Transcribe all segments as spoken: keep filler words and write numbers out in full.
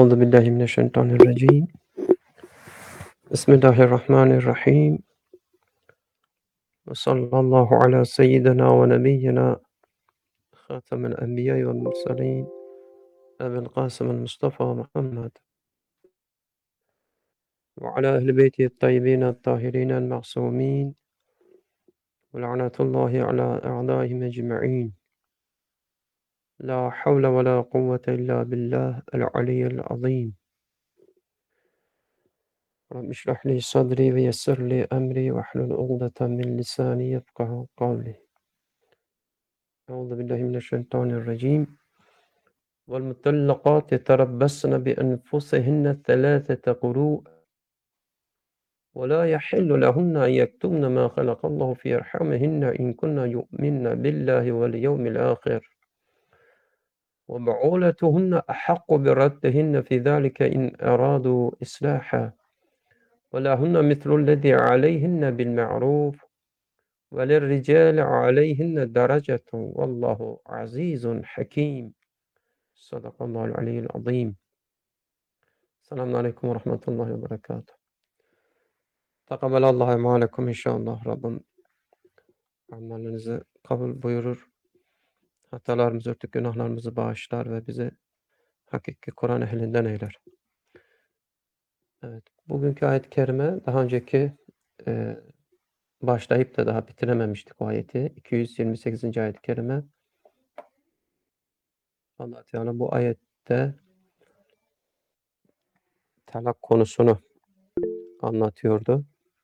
Euzu billahi mineşşeytanirracim. Bismillahirrahmanirrahim. Ve sallallahu ala seyyidina ve nebiyyina hatemel enbiya vel murselin Ebu'l Kasım el Mustafa Muhammed ve ala ehli beytihi tayyibin tahirin el ma'sumin ve lanatullahi ala a'daihim ecma'in. La havle ve la kuvvete illa billah el aliyyil azim. Rabbi şrah li sadri ve yessir li emri ve hlul ugdeten min lisani yefkahu kavli. Euzu billahi mineşşeytanirracim. Vel mutallaqat yeterabbasna bi enfusihinne thelâthete qurû ve lâ yahillu lehunne en yektumne mâ halakallahu fî erhamihinne in kunne yu'minne billahi vel yevmil âhir. Ve bu'ûletuhunne ahakku bi raddihinne fî zâlike in erâdû islâha. Ve lehunne mislü'llezî aleyhinne bil ma'rûf ve lirricâli aleyhinne derecetun vallahu azîzun hakîm. Sadakallahul aliyyil azîm. Selamun aleyküm ve rahmetullahi ve berekatuhu. Tekabbelallahu emalekum inşallah. Rabbim amellerinizi kabul buyurur. Hatalarımızı örtük, günahlarımızı bağışlar ve bizi hakiki Kur'an ehlinden eyler. Evet, bugünkü ayet-i kerime daha önceki e, başlayıp da daha bitirememiştik o ayeti. iki yüz yirmi sekizinci ayet-i kerime. Allah Teala bu ayette talak konusunu anlatıyordu.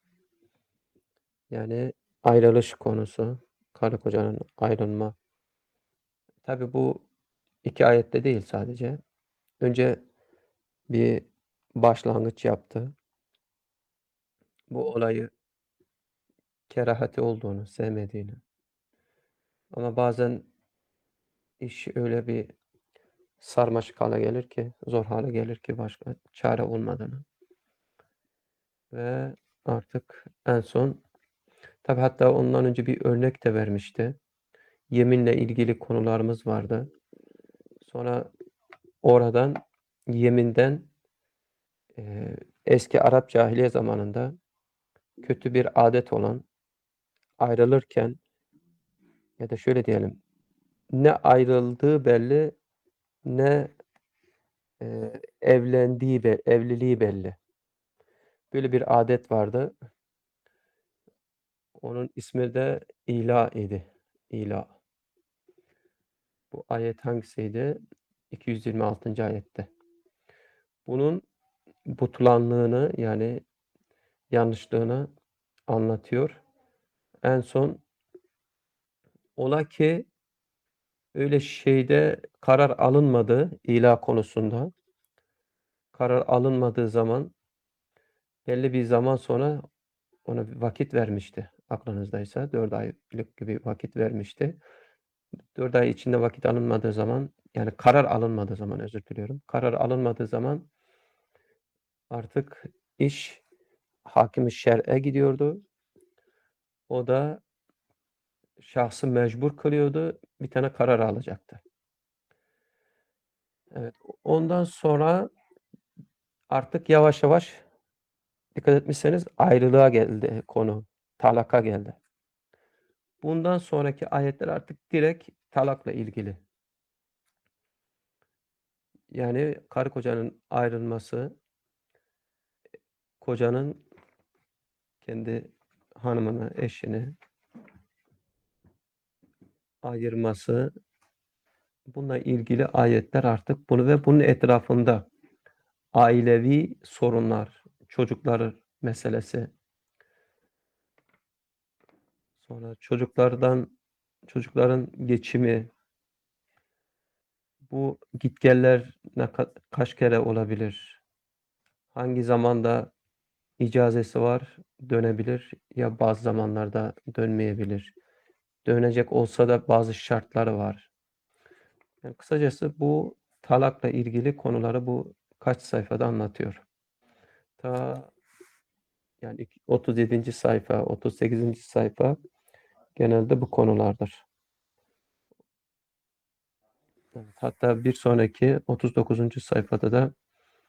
Yani ayrılış konusu, karı kocanın ayrılma. Tabi bu iki ayette değil sadece. Önce bir başlangıç yaptı. Bu olayı kerahati olduğunu, sevmediğini. Ama bazen iş öyle bir sarmaşık hale gelir ki, zor hale gelir ki başka çare olmadığını. Ve artık en son, tabi hatta ondan önce bir örnek de vermişti. Yeminle ilgili konularımız vardı. Sonra oradan, yeminden e, eski Arap cahiliye zamanında kötü bir adet olan ayrılırken ya da şöyle diyelim, ne ayrıldığı belli ne e, evlendiği be, evliliği belli. Böyle bir adet vardı. Onun ismi de ila idi. İla. Bu ayet hangisiydi? iki yüz yirmi altıncı ayette. Bunun butlanlığını yani yanlışlığını anlatıyor. En son ola ki öyle şeyde karar alınmadı ila konusunda. Karar alınmadığı zaman belli bir zaman sonra ona bir vakit vermişti. Aklınızdaysa dört aylık gibi vakit vermişti. dört ay içinde vakit alınmadığı zaman yani karar alınmadığı zaman özür diliyorum. Karar alınmadığı zaman artık iş hakim-i şer'e gidiyordu. O da şahsı mecbur kılıyordu. Bir tane karar alacaktı. Evet. Ondan sonra artık yavaş yavaş dikkat etmişseniz ayrılığa geldi konu. Talaka geldi. Bundan sonraki ayetler artık direkt talakla ilgili. Yani karı kocanın ayrılması, kocanın kendi hanımını, eşini ayırması, bununla ilgili ayetler artık bunu ve bunun etrafında ailevi sorunlar, çocukları meselesi, sonra çocuklardan çocukların geçimi, bu gitgeller ne ka- kaç kere olabilir? Hangi zamanda icazesi var, dönebilir ya bazı zamanlarda dönmeyebilir. Dönecek olsa da bazı şartları var. Yani kısacası bu talakla ilgili konuları bu kaç sayfada anlatıyor. Ta yani otuz yedinci sayfa, otuz sekizinci sayfa genelde bu konulardır. Evet, hatta bir sonraki otuz dokuzuncu sayfada da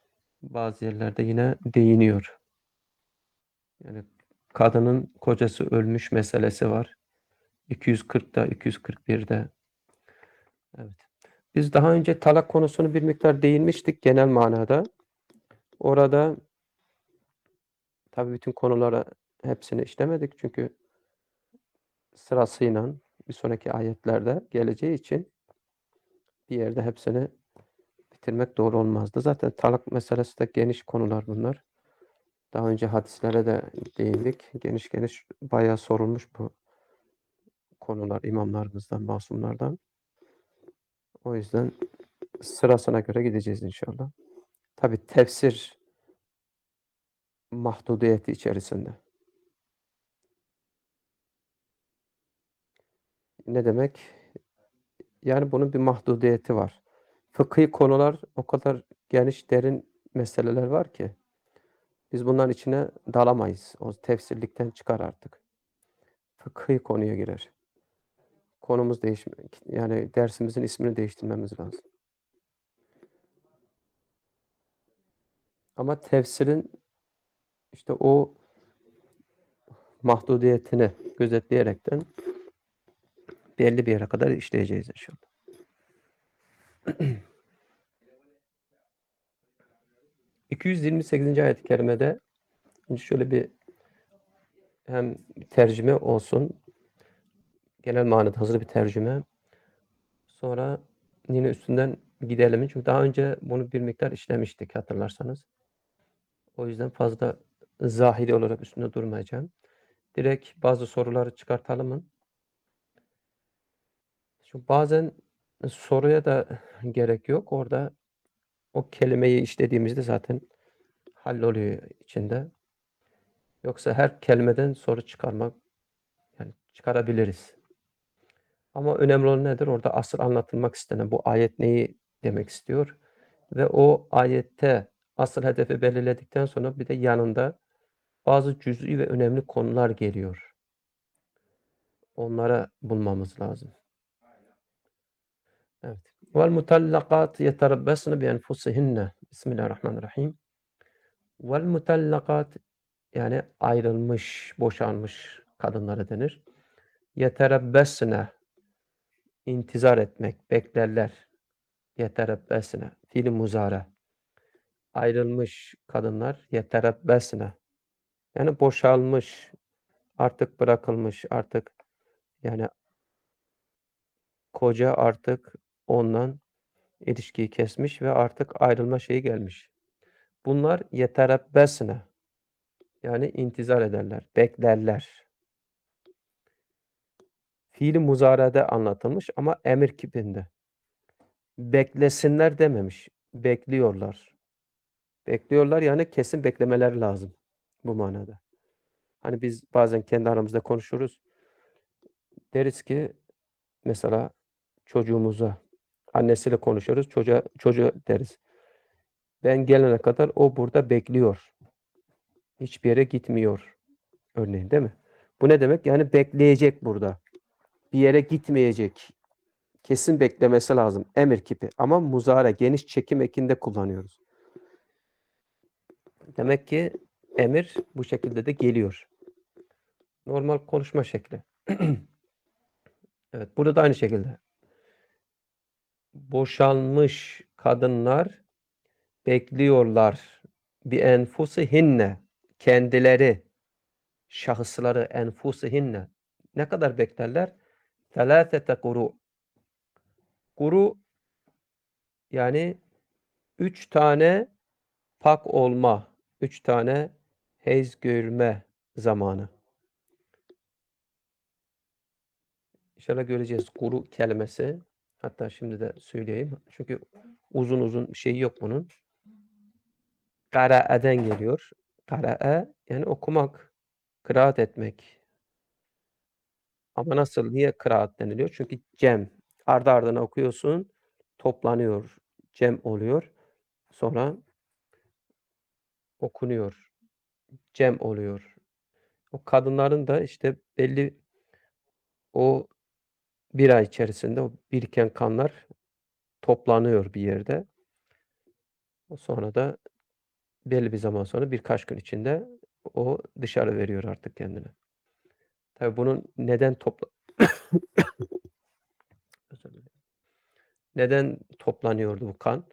Bazı yerlerde yine değiniyor. Yani kadının kocası ölmüş meselesi var. iki yüz kırkta, iki yüz kırk birde. Evet. Biz daha önce talak konusunu bir miktar değinmiştik genel manada. Orada tabii bütün konulara hepsini işlemedik çünkü sırasıyla bir sonraki ayetlerde geleceği için bir yerde hepsini bitirmek doğru olmazdı. Zaten talak meselesi de geniş konular bunlar. Daha önce hadislere de değindik. Geniş geniş bayağı sorulmuş bu konular imamlarımızdan, masumlardan. O yüzden sırasına göre gideceğiz inşallah. Tabii tefsir mahdudiyeti içerisinde. Ne demek? Yani bunun bir mahdudiyeti var. Fıkhi konular o kadar geniş, derin meseleler var ki biz bunların içine dalamayız. O tefsirlikten çıkar artık. Fıkhi konuya girer. Konumuz değişmek, yani dersimizin ismini değiştirmemiz lazım. Ama tefsirin işte o mahdudiyetini gözetleyerekten belli bir yere kadar işleyeceğiz inşallah. iki yüz yirmi sekizinci ayet-i kerimede şöyle bir hem tercüme olsun, genel manada hazır bir tercüme. Sonra yine üstünden gidelim. Çünkü daha önce bunu bir miktar işlemiştik hatırlarsanız. O yüzden fazla zahiri olarak üstünde durmayacağım. Direkt bazı soruları çıkartalım mı? Çünkü bazen soruya da gerek yok. Orada o kelimeyi işlediğimizde zaten halloluyor içinde. Yoksa her kelimeden soru çıkarmak, yani çıkarabiliriz. Ama önemli olan nedir? Orada asıl anlatılmak istenen bu ayet neyi demek istiyor? Ve o ayette asıl hedefi belirledikten sonra bir de yanında bazı cüz'i ve önemli konular geliyor. Onlara bulmamız lazım. Evet. Vel mutallakat yeterabbasne bi enfusihinne. Bismillahirrahmanirrahim. Vel mutallakat yani ayrılmış, boşanmış kadınlara denir. Yeterabbasne intizar etmek, beklerler. Yeterabbasne fiil muzare. Ayrılmış kadınlar yeterabbasne. Yani boşalmış, artık bırakılmış, artık yani koca artık ondan ilişkiyi kesmiş ve artık ayrılma şeyi gelmiş. Bunlar yeterabbesne yani intizar ederler, beklerler. Fiili muzarede anlatılmış ama emir kipinde. Beklesinler dememiş. Bekliyorlar. Bekliyorlar yani kesin beklemeleri lazım bu manada. Hani biz bazen kendi aramızda konuşuruz. Deriz ki mesela çocuğumuza, annesiyle konuşuyoruz. Çocuğa, çocuğa deriz. Ben gelene kadar o burada bekliyor. Hiçbir yere gitmiyor. Örneğin değil mi? Bu ne demek? Yani bekleyecek burada. Bir yere gitmeyecek. Kesin beklemesi lazım. Emir kipi. Ama muzare, geniş çekim ekinde kullanıyoruz. Demek ki emir bu şekilde de geliyor. Normal konuşma şekli. Evet, burada da aynı şekilde. Boşanmış kadınlar bekliyorlar. Bi enfusihinne. Kendileri, şahısları enfusihinne. Ne kadar beklerler? Selâsete kuru. Kuru yani üç tane pak olma, üç tane hez görme zamanı. İnşallah göreceğiz kuru kelimesi. Hatta şimdi de söyleyeyim. Çünkü uzun uzun bir şey yok bunun. Kara'eden geliyor. Kara'a yani okumak, kıraat etmek. Ama nasıl, niye kıraat deniliyor? Çünkü cem. Ardı ardına okuyorsun, toplanıyor, cem oluyor. Sonra okunuyor, cem oluyor. O kadınların da işte belli o bir ay içerisinde o biriken kanlar toplanıyor bir yerde. O sonra da belli bir zaman sonra birkaç gün içinde o dışarı veriyor artık kendini. Tabii bunun neden topla Özür dilerim. Neden toplanıyordu bu kan?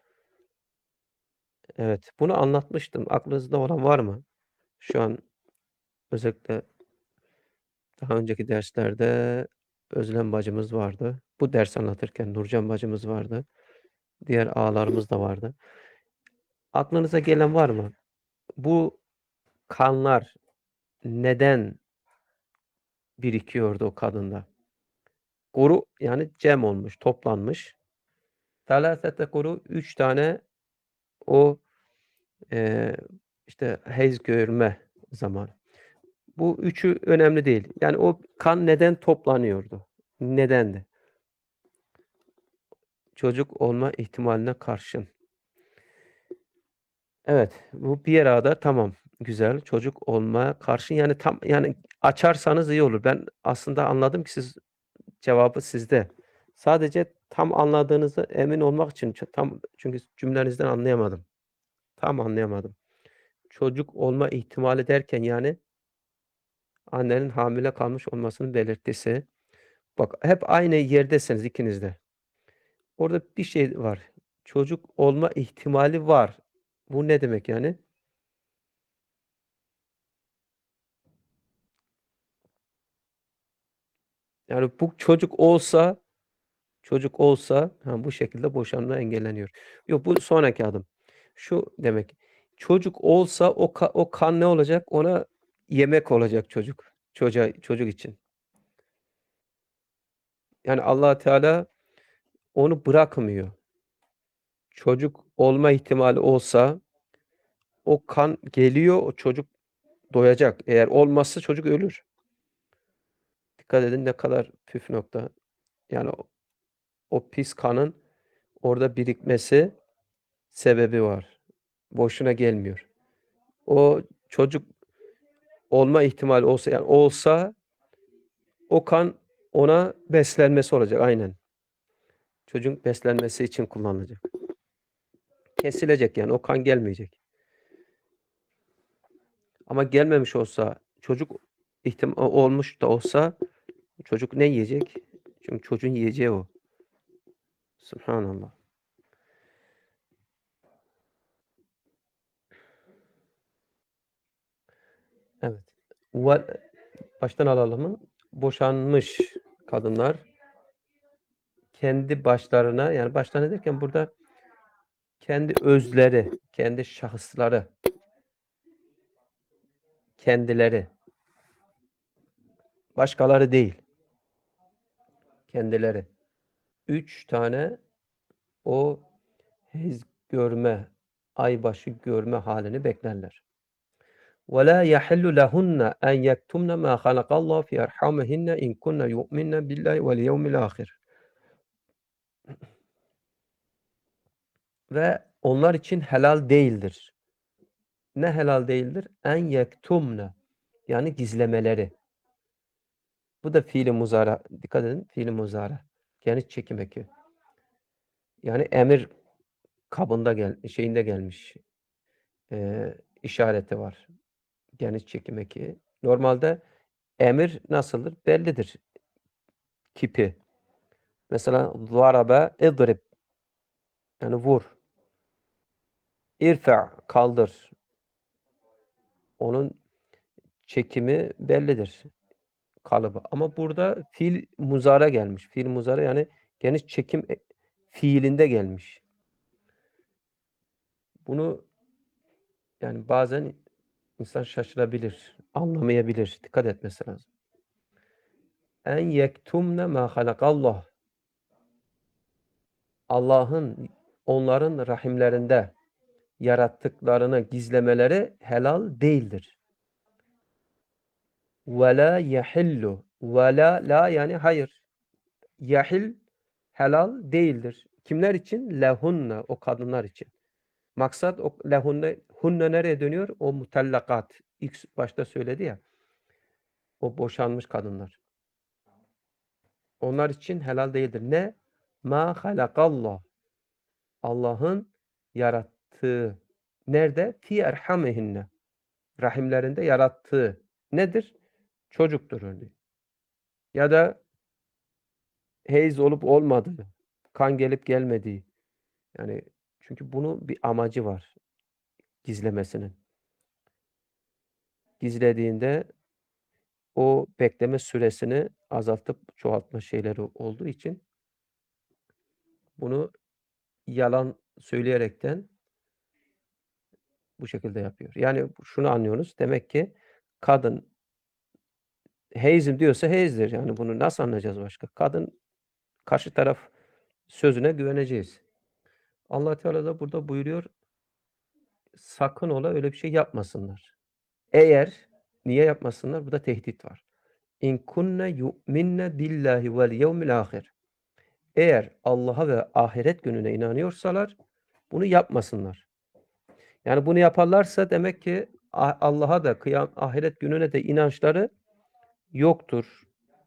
Evet, bunu anlatmıştım. Aklınızda olan var mı? Şu an özellikle daha önceki derslerde Özlem bacımız vardı. Bu ders anlatırken Nurcan bacımız vardı. Diğer ağalarımız da vardı. Aklınıza gelen var mı? Bu kanlar neden birikiyordu o kadında? Guru yani cem olmuş, toplanmış. Thalasete guru üç tane o eee, işte hez görme zamanı. Bu üçü önemli değil. Yani o kan neden toplanıyordu? Nedendi? Çocuk olma ihtimaline karşın. Evet, bu bir arada tamam, güzel. Çocuk olmaya karşın yani tam yani açarsanız iyi olur. Ben aslında anladım ki siz cevabı sizde. Sadece tam anladığınızı emin olmak için ç tam çünkü cümlenizden anlayamadım. Tam anlayamadım. Çocuk olma ihtimali derken yani annenin hamile kalmış olmasının belirtisi. Bak hep aynı yerdesiniz ikiniz de. Orada bir şey var. Çocuk olma ihtimali var. Bu ne demek yani? Yani bu çocuk olsa çocuk olsa ha, bu şekilde boşanma engelleniyor. Yok bu sonraki adım. Şu demek. Çocuk olsa o ka o kan ne olacak? Ona yemek olacak çocuk. Çocuğa çocuk için. Yani Allah Teala onu bırakmıyor. Çocuk olma ihtimali olsa o kan geliyor, o çocuk doyacak. Eğer olmazsa çocuk ölür. Dikkat edin ne kadar püf nokta. Yani o, o pis kanın orada birikmesi sebebi var. Boşuna gelmiyor. O çocuk olma ihtimali olsa yani olsa o kan ona beslenmesi olacak aynen. Çocuğun beslenmesi için kullanılacak. Kesilecek yani o kan gelmeyecek. Ama gelmemiş olsa çocuk ihtim olmuş da olsa çocuk ne yiyecek? Çünkü çocuğun yiyeceği o. Subhanallah. Evet. Ve baştan alalım. Boşanmış kadınlar kendi başlarına yani başlarına derken burada kendi özleri, kendi şahısları, kendileri, başkaları değil, kendileri. Üç tane o hez görme, aybaşı görme halini beklerler. وَلَا يَحِلُّ لَهُنَّ أَنْ يَكْتُمْنَ مَا خَلَقَ اللّٰهُ فِي أَرْحَامِهِنَّ اِنْ كُنَّ يُؤْمِنَّ بِاللّٰهِ وَالْيَوْمِ الْآخِرِ Ve onlar için helal değildir. Ne helal değildir? En yektumne yani gizlemeleri. Bu da fiili muzara. Dikkat edin fiili muzara. Yani çekim eki. Yani emir kabında gel şeyinde gelmiş. Eee, işareti var. Geniş çekim eki. Normalde emir nasıldır? Bellidir kipi. Mesela zarabe idrib yani vur. İrfa kaldır. Onun çekimi bellidir. Kalıbı. Ama burada fiil muzara gelmiş. Fiil muzara yani geniş çekim e fiilinde gelmiş. Bunu yani bazen insan şaşırabilir, anlamayabilir. Dikkat etmesi lazım. En yektumne ma halakallah. Allah'ın onların rahimlerinde yarattıklarını gizlemeleri helal değildir. Ve la yahillu. Ve la la yani hayır. Yahil helal değildir. Kimler için? Lehunna o kadınlar için. Maksat o lehunne hunne nereye dönüyor? O mutallakat. İlk başta söyledi ya. O boşanmış kadınlar. Onlar için helal değildir. Ne? Ma halakallah. Allah'ın yarattığı. Nerede? Fî erhamihinne. Rahimlerinde yarattığı nedir? Çocuktur örneğin. Ya da Heyz olup olmadığı, kan gelip gelmediği. Yani çünkü bunun bir amacı var gizlemesinin. Gizlediğinde o bekleme süresini azaltıp çoğaltma şeyleri olduğu için bunu yalan söyleyerekten bu şekilde yapıyor. Yani şunu anlıyoruz. Demek ki kadın heyzim diyorsa heyzdir. Yani bunu nasıl anlayacağız başka? Kadın karşı taraf sözüne güveneceğiz. Allah Teala da burada buyuruyor, sakın ola öyle bir şey yapmasınlar. Eğer niye yapmasınlar? Burada tehdit var. İn kunne yu'minne billahi vel yevmil ahir. Eğer Allah'a ve ahiret gününe inanıyorsalar bunu yapmasınlar. Yani bunu yaparlarsa demek ki a Allah'a da kıyam ahiret gününe de inançları yoktur.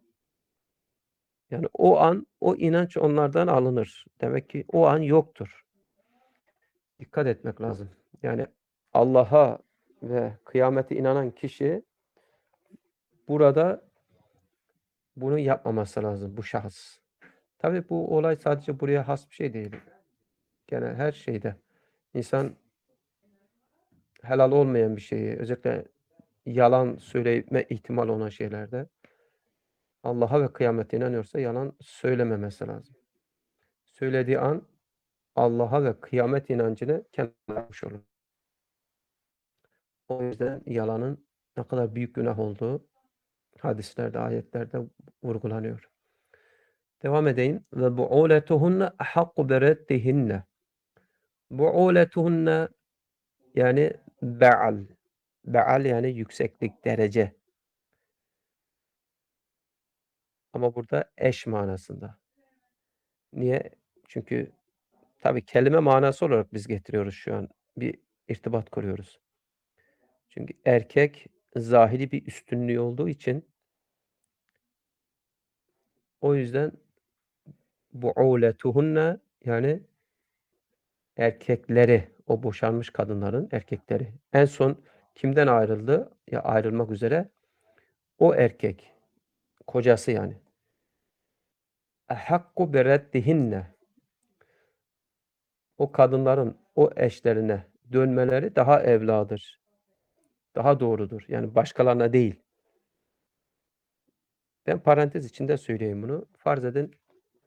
Yani o an o inanç onlardan alınır. Demek ki o an yoktur. Dikkat etmek lazım. Yani Allah'a ve kıyamete inanan kişi burada bunu yapmaması lazım bu şahıs. Tabii bu olay sadece buraya has bir şey değil. Genel her şeyde. İnsan helal olmayan bir şeyi, özellikle yalan söyleme ihtimali olan şeylerde Allah'a ve kıyamete inanıyorsa yalan söylememesi lazım. Söylediği an Allah'a ve kıyamet inancını kendine yapmış olur. O yüzden yalanın ne kadar büyük günah olduğu hadislerde, ayetlerde vurgulanıyor. Devam edeyim. Ve bu'uletuhunne ahakku bereddihinne. Bu'uletuhunne yani be'al. Be'al yani yükseklik, derece. Ama burada eş manasında. Niye? Çünkü tabii kelime manası olarak biz getiriyoruz şu an. Bir irtibat kuruyoruz. Çünkü erkek zahiri bir üstünlüğü olduğu için o yüzden bu'uletuhunne yani erkekleri, o boşanmış kadınların erkekleri. En son kimden ayrıldı? Ya ayrılmak üzere o erkek, kocası yani. Ehakku bereddihinne. O kadınların o eşlerine dönmeleri daha evladır. Daha doğrudur. Yani başkalarına değil. Ben parantez içinde söyleyeyim bunu. Farz edin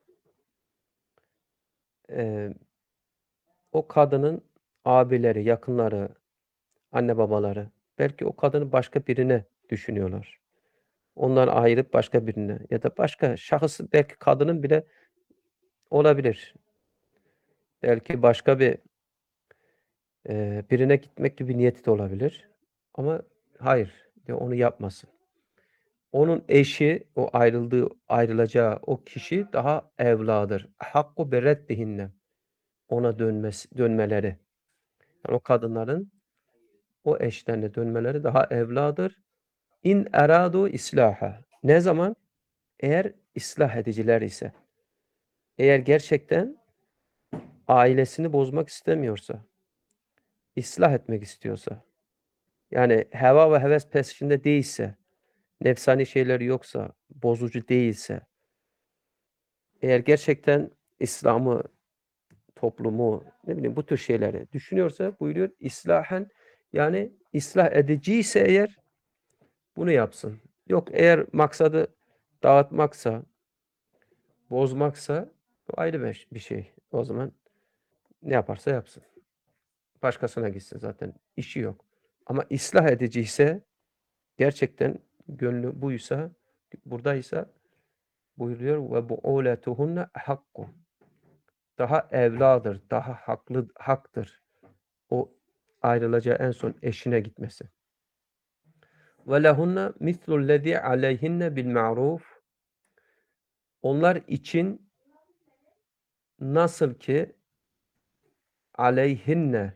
eee, o kadının abileri, yakınları, anne babaları belki o kadını başka birine düşünüyorlar. Ondan ayırıp başka birine ya da başka şahıs belki kadının bile olabilir. Belki başka bir eee, birine gitmek gibi bir niyeti de olabilir. Ama hayır, ya onu yapmasın. Onun eşi, o ayrıldığı, ayrılacağı o kişi daha evladır. Hakku bereddihinne. Ona dönmesi, dönmeleri. Yani o kadınların o eşlerine dönmeleri daha evladır. İn eradu islaha. Ne zaman? Eğer ıslah ediciler ise. Eğer gerçekten ailesini bozmak istemiyorsa, ıslah etmek istiyorsa, yani heva ve heves peşinde değilse, nefsani şeyleri yoksa, bozucu değilse, eğer gerçekten İslam'ı, toplumu, ne bileyim bu tür şeyleri düşünüyorsa buyuruyor islahen yani ıslah ediciyse eğer bunu yapsın. Yok eğer maksadı dağıtmaksa, bozmaksa bu ayrı bir bir şey. O zaman ne yaparsa yapsın. Başkasına gitsin zaten. İşi yok. Ama ıslah ediciyse gerçekten gönlü buysa, buradaysa buyuruyor ve bu'ulatuhunne hakku. Daha evladır, daha haklı haktır. O ayrılacağı en son eşine gitmesi. Ve lehunne mislullezî aleyhinne bil ma'ruf. Onlar için nasıl ki aleyhinne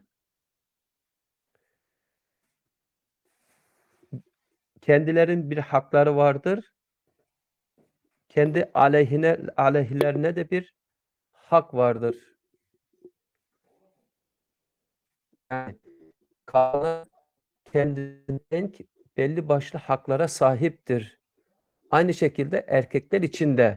kendilerin bir hakları vardır. Kendi aleyhine aleyhlerine de bir hak vardır. Yani kadınlar kendinden belli başlı haklara sahiptir. Aynı şekilde erkekler için de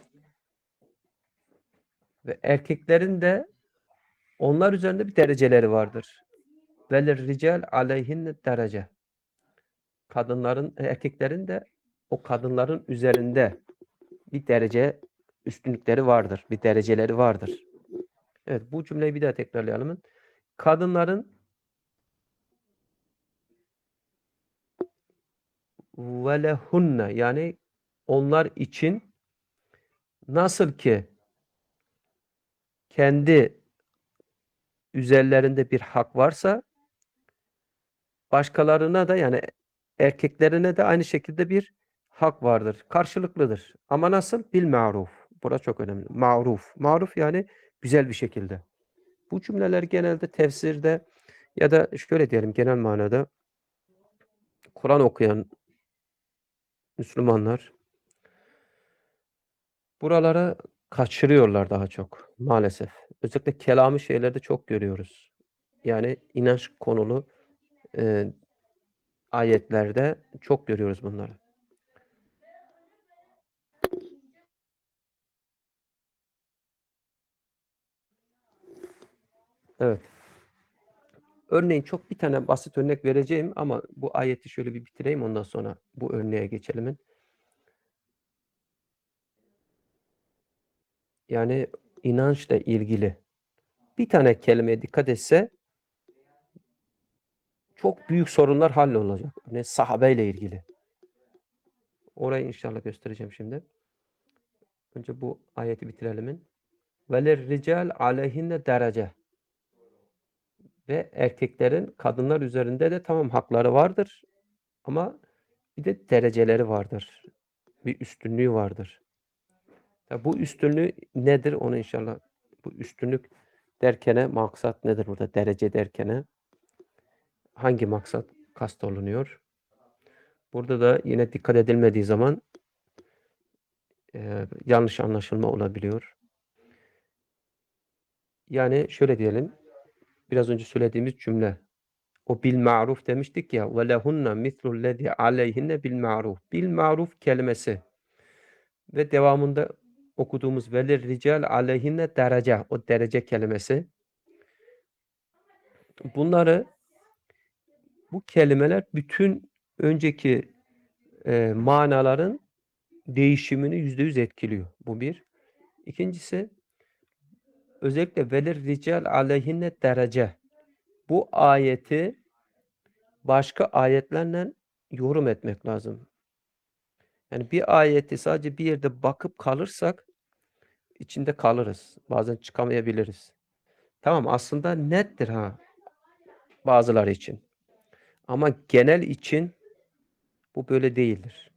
ve erkeklerin de onlar üzerinde bir dereceleri vardır. Velir rical aleyhinne derece. Kadınların, erkeklerin de o kadınların üzerinde bir derece üstünlükleri vardır. Bir dereceleri vardır. Evet, bu cümleyi bir daha tekrarlayalım. Kadınların velehunne yani onlar için nasıl ki kendi üzerlerinde bir hak varsa başkalarına da yani erkeklerine de aynı şekilde bir hak vardır. Karşılıklıdır. Ama nasıl? Bil ma'ruf. Burası çok önemli. Ma'ruf. Ma'ruf yani güzel bir şekilde. Bu cümleler genelde tefsirde ya da şöyle diyelim genel manada Kur'an okuyan Müslümanlar buralara kaçırıyorlar daha çok maalesef. Özellikle kelamı şeylerde çok görüyoruz. Yani inanç konulu e, ayetlerde çok görüyoruz bunları. Evet. Örneğin çok bir tane basit örnek vereceğim ama bu ayeti şöyle bir bitireyim ondan sonra bu örneğe geçelim. Yani inançla ilgili bir tane kelimeye dikkat etse çok büyük sorunlar hallolacak. Ne sahabeyle ilgili. Orayı inşallah göstereceğim şimdi. Önce bu ayeti bitirelim. Velir rical aleyhinne derece. Ve erkeklerin kadınlar üzerinde de tamam hakları vardır ama bir de dereceleri vardır. Bir üstünlüğü vardır. Ya bu üstünlüğü nedir onu inşallah bu üstünlük derkene maksat nedir burada derece derkene hangi maksat kastolunuyor? Burada da yine dikkat edilmediği zaman e, yanlış anlaşılma olabiliyor. Yani şöyle diyelim biraz önce söylediğimiz cümle o bil ma'ruf demiştik ya ve lehunne mislullezî aleyhinne bil ma'ruf. Bil ma'ruf kelimesi ve devamında okuduğumuz velir rical aleyhinne derece o derece kelimesi. Bunları bu kelimeler bütün önceki e, manaların değişimini yüzde yüz etkiliyor. Bu bir. İkincisi özellikle velir rical aleyhinne derece. Bu ayeti başka ayetlerle yorum etmek lazım. Yani bir ayeti sadece bir yerde bakıp kalırsak içinde kalırız. Bazen çıkamayabiliriz. Tamam aslında nettir ha bazıları için. Ama genel için bu böyle değildir.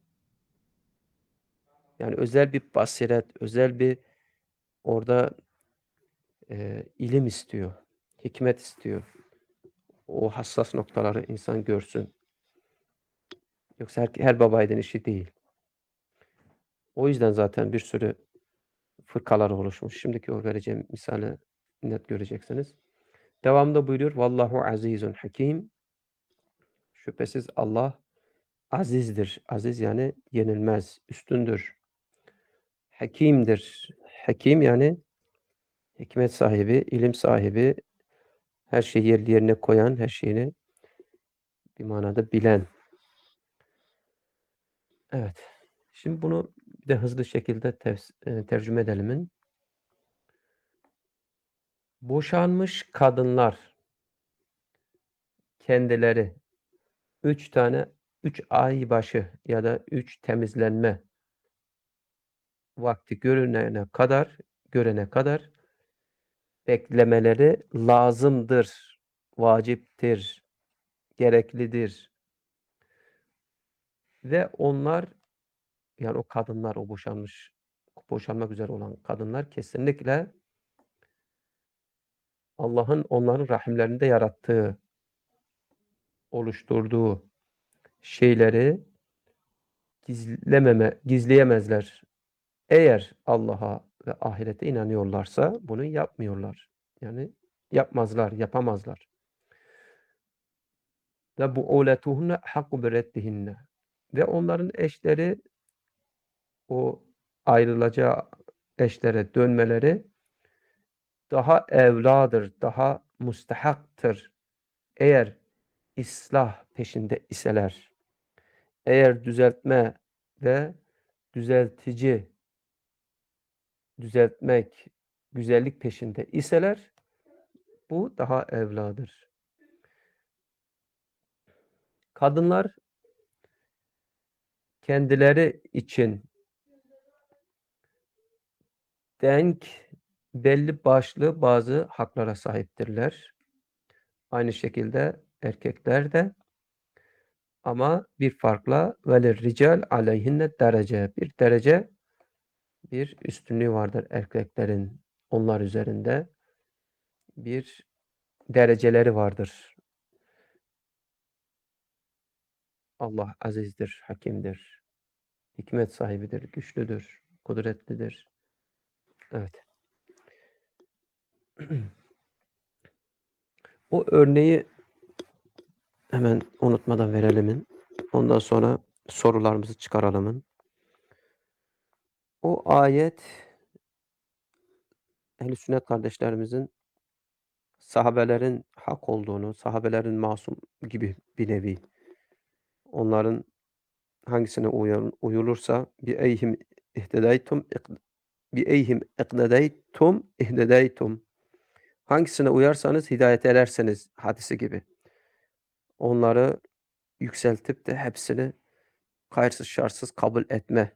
Yani özel bir basiret, özel bir orada e, ilim istiyor. Hikmet istiyor. O hassas noktaları insan görsün. Yoksa her, her babaydın işi değil. O yüzden zaten bir sürü fırkalar oluşmuş. Şimdiki o vereceğim misali net göreceksiniz. Devamında buyuruyor. Vallahu azizun hakim. Şüphesiz Allah azizdir. Aziz yani yenilmez, üstündür. Hakimdir. Hakim yani hikmet sahibi, ilim sahibi, her şeyi yerli yerine koyan, her şeyini bir manada bilen. Evet. Şimdi bunu bir de hızlı şekilde tefs e, tercüme edelim. Boşanmış kadınlar kendileri üç tane üç ay başı ya da üç temizlenme vakti görünene kadar görene kadar beklemeleri lazımdır, vaciptir, gereklidir. Ve onlar yani o kadınlar, o boşanmış boşanmak üzere olan kadınlar kesinlikle Allah'ın onların rahimlerinde yarattığı, oluşturduğu şeyleri gizlememe, gizleyemezler. Eğer Allah'a ve ahirete inanıyorlarsa bunu yapmıyorlar. Yani yapmazlar, yapamazlar. ve bu'ulatuhunne hakku bireddihinne ve onların eşleri o ayrılacağı eşlere dönmeleri daha evladır, daha mustahaktır. Eğer ıslah peşinde iseler, eğer düzeltme ve düzeltici, düzeltmek, güzellik peşinde iseler, bu daha evladır. Kadınlar kendileri için denk, belli başlı bazı haklara sahiptirler. Aynı şekilde erkekler de, ama bir farkla velirrical aleyhinne derece, bir derece, bir üstünlüğü vardır erkeklerin onlar üzerinde, bir dereceleri vardır. Allah azizdir, hakimdir, hikmet sahibidir, güçlüdür, kudretlidir. Evet. O örneği hemen unutmadan verelim. Ondan sonra sorularımızı çıkaralım. O ayet Ehl-i Sünnet kardeşlerimizin sahabelerin hak olduğunu, sahabelerin masum gibi bir nevi. Onların hangisine uyar, uyulursa bi eyhim ihtedeytum bi eyhim iqtedeytum ihtedeytum. Hangisine uyarsanız hidayet ederseniz hadisi gibi. Onları yükseltip de hepsini kayıtsız şartsız kabul etme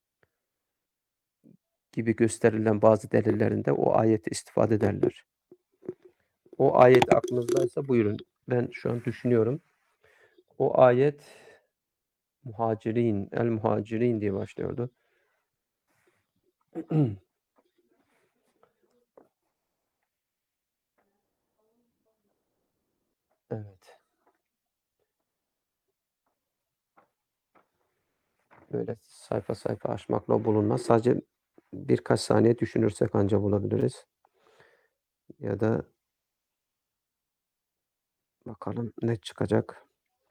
gibi gösterilen bazı delillerinde o ayeti istifade ederler. O ayet aklınızdaysa buyurun. Ben şu an düşünüyorum. O ayet Muhacirin, el muhacirin diye başlıyordu. Evet. Böyle sayfa sayfa açmakla bulunmaz. Sadece birkaç saniye düşünürsek anca bulabiliriz. Ya da bakalım ne çıkacak.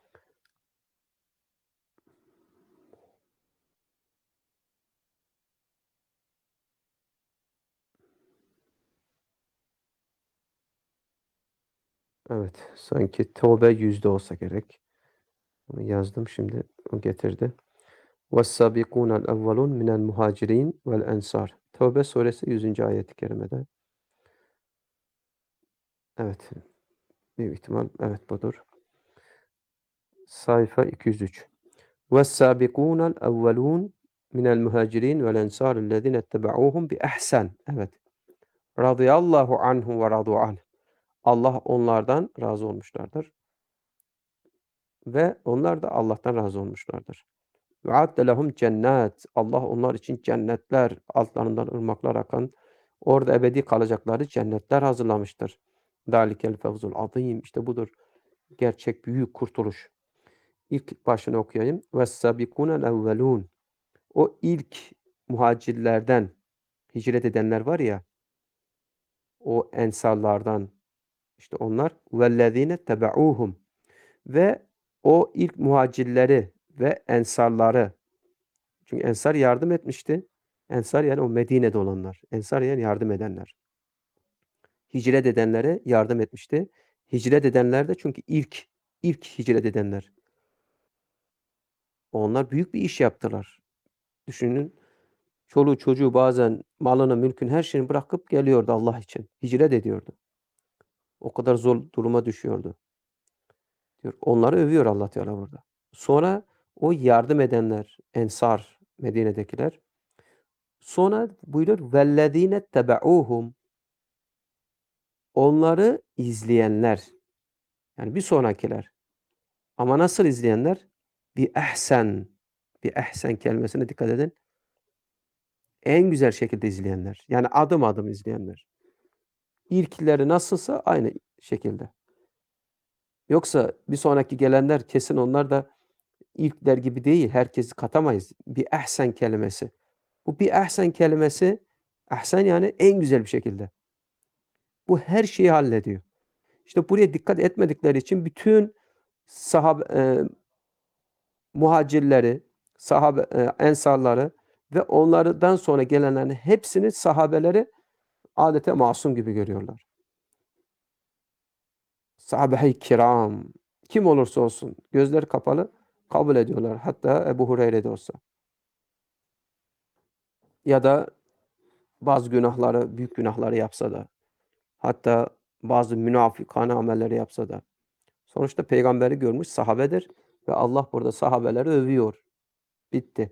Evet. Sanki Tevbe yüzde olsa gerek. Bunu yazdım şimdi. O getirdi. وَالسَّابِقُونَ الْاَوَّلُونَ مِنَ الْمُهَاجِرِينَ وَالْاَنْصَارِ. Tevbe suresi yüzüncü ayet-i kerimede. Evet. Büyük ihtimal evet budur. Sayfa iki yüz üç. وَالسَّابِقُونَ الْاَوَّلُونَ مِنَ الْمُهَاجِرِينَ وَالْاَنْصَارِ الَّذِينَ اتَّبَعُوهُمْ بِأَحْسَنٍ. Evet. Radıyallahu anhum ve radu anh. Allah onlardan razı olmuşlardır. Ve onlar da Allah'tan razı olmuşlardır. Ve adde lehum cennet. Allah onlar için cennetler, altlarından ırmaklar akan, orada ebedi kalacakları cennetler hazırlamıştır. Dalikel fevzul azim. İşte budur gerçek büyük kurtuluş. İlk başını okuyayım. Vessabikunel evvelun. O ilk muhacirlerden hicret edenler var ya, o ensarlardan, işte onlar vellezine tebauhum ve o ilk muhacirleri ve ensarları, çünkü ensar yardım etmişti. Ensar yani o Medine'de olanlar. Ensar yani yardım edenler. Hicret edenlere yardım etmişti. Hicret edenler de çünkü ilk ilk hicret edenler. Onlar büyük bir iş yaptılar. Düşünün. Çoluğu çocuğu bazen malını, mülkün her şeyini bırakıp geliyordu Allah için. Hicret ediyordu. O kadar zor duruma düşüyordu. Diyor. Onları övüyor Allah Teala burada. Sonra o yardım edenler, ensar, Medine'dekiler. Sonra buyuruyor vellezine tebauhum. Onları izleyenler. Yani bir sonrakiler. Ama nasıl izleyenler? Bir ehsen. Bir ehsen kelimesine dikkat edin. En güzel şekilde izleyenler. Yani adım adım izleyenler. İlkleri nasılsa aynı şekilde. Yoksa bir sonraki gelenler kesin onlar da ilkler gibi değil. Herkesi katamayız. Bir ehsen kelimesi. Bu bir ehsen kelimesi, ehsen yani en güzel bir şekilde. Bu her şeyi hallediyor. İşte buraya dikkat etmedikleri için bütün sahabe eee, muhacirleri, sahabe eee, ensarları ve onlardan sonra gelenlerin hepsini sahabeleri adeta masum gibi görüyorlar. Sahabe-i kiram kim olursa olsun gözleri kapalı kabul ediyorlar. Hatta Ebu Hureyre de olsa. Ya da bazı günahları, büyük günahları yapsa da, hatta bazı münafıkane amelleri yapsa da. Sonuçta peygamberi görmüş sahabedir ve Allah burada sahabeleri övüyor. Bitti.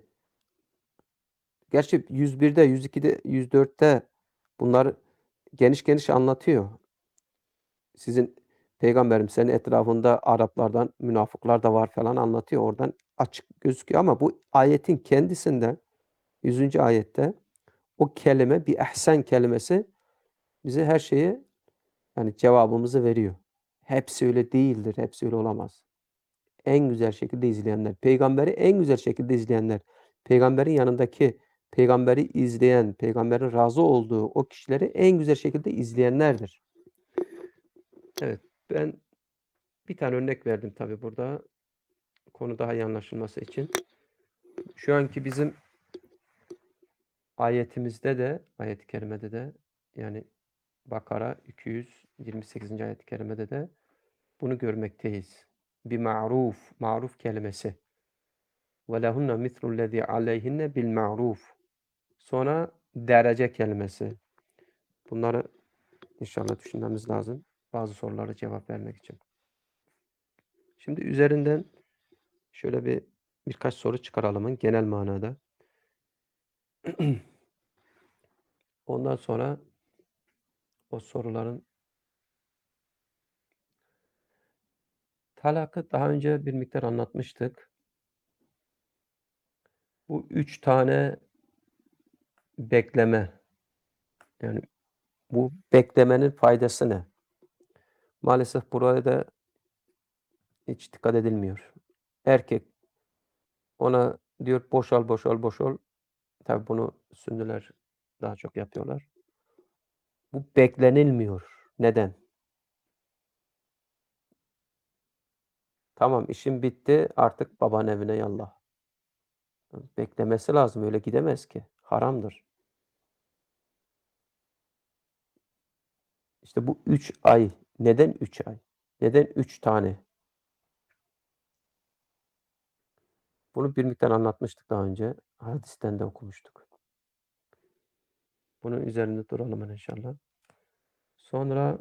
Gerçi yüz birde, yüz ikide, yüz dörtte bunları geniş geniş anlatıyor. Sizin peygamberim senin etrafında Araplardan münafıklar da var falan anlatıyor. Oradan açık gözüküyor ama bu ayetin kendisinde yüzüncü ayette o kelime bir ehsen kelimesi bize her şeyi yani cevabımızı veriyor. Hepsi öyle değildir. Hepsi öyle olamaz. En güzel şekilde izleyenler, peygamberi en güzel şekilde izleyenler, peygamberin yanındaki, peygamberi izleyen, peygamberin razı olduğu o kişileri en güzel şekilde izleyenlerdir. Evet, ben bir tane örnek verdim tabii burada. Konu daha iyi anlaşılması için. Şu anki bizim ayetimizde de, ayet-i kerimede de yani Bakara iki yüz yirmi sekizinci ayet-i kerimede de bunu görmekteyiz. Bir ma'ruf, maruf kelimesi. Ve lehunne mislü'llezî aleyhinne bil ma'ruf. Sonra derece kelimesi. Bunları inşallah düşünmemiz lazım. Bazı sorulara cevap vermek için. Şimdi üzerinden şöyle bir birkaç soru çıkaralım genel manada. Ondan sonra o soruların talakı daha önce bir miktar anlatmıştık. Bu üç tane bekleme. Yani bu beklemenin faydası ne? Maalesef buraya da hiç dikkat edilmiyor. Erkek ona diyor boşal, boşal, boşal. Tabii bunu Sünniler daha çok yapıyorlar. Bu beklenilmiyor. Neden? Tamam işim bitti artık babanın evine yallah. Beklemesi lazım öyle gidemez ki. Haramdır. İşte bu üç ay. Neden üç ay? Neden üç tane? Bunu bir miktar anlatmıştık daha önce. Hadisten de okumuştuk. Bunun üzerinde duralım inşallah. Sonra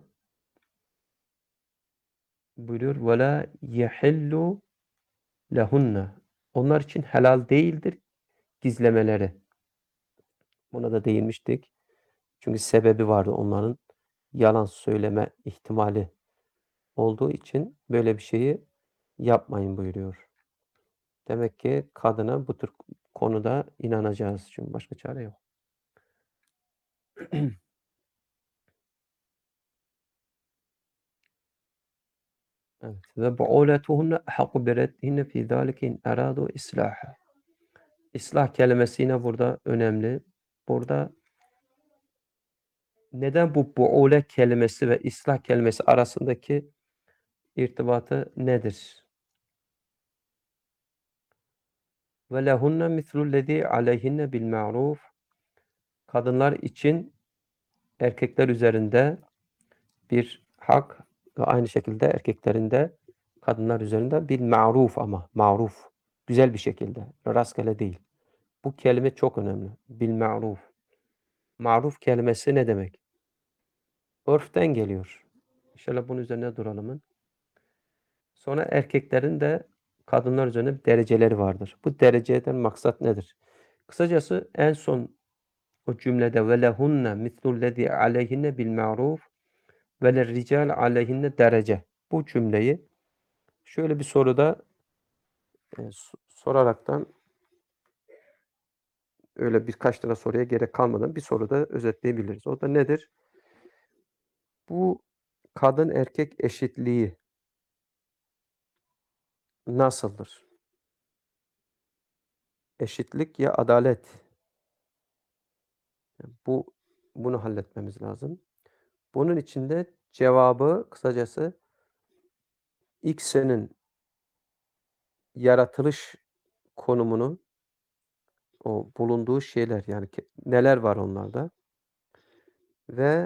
buyuruyor وَلَا يَحِلُّ لَهُنَّ Onlar için helal değildir gizlemeleri. Buna da değinmiştik. Çünkü sebebi vardı onların yalan söyleme ihtimali olduğu için böyle bir şeyi yapmayın buyuruyor. Demek ki kadına bu tür konuda inanacağız. Çünkü başka çare yok. Evet. Ve bu'ulatuhunne ehakku bi reddihinne fî zâlike in erâdû islâha. İslah kelimesi yine burada önemli. Burada neden bu bu'ule kelimesi ve islah kelimesi arasındaki irtibatı nedir? Ve lehunne mislullezî aleyhinne bil ma'ruf. Kadınlar için erkekler üzerinde bir hak ve aynı şekilde erkeklerin de kadınlar üzerinde bir ma'ruf ama ma'ruf. Güzel bir şekilde. Rastgele değil. Bu kelime çok önemli. Bil ma'ruf. Ma'ruf kelimesi ne demek? Örften geliyor. İnşallah bunun üzerine duralım. Sonra erkeklerin de kadınlar üzerinde bir dereceleri vardır. Bu dereceden maksat nedir? Kısacası en son o cümlede ve lehunne mislullezî aleyhinne bil ma'ruf ve lirrical aleyhinne derece. Bu cümleyi şöyle bir soruda e, soraraktan öyle birkaç tane soruya gerek kalmadan bir soruda özetleyebiliriz. O da nedir? Bu kadın erkek eşitliği nasıldır? Eşitlik ya adalet. Bu bunu halletmemiz lazım. Bunun için de cevabı kısacası ikisinin yaratılış konumunu, o bulunduğu şeyler yani ke neler var onlarda ve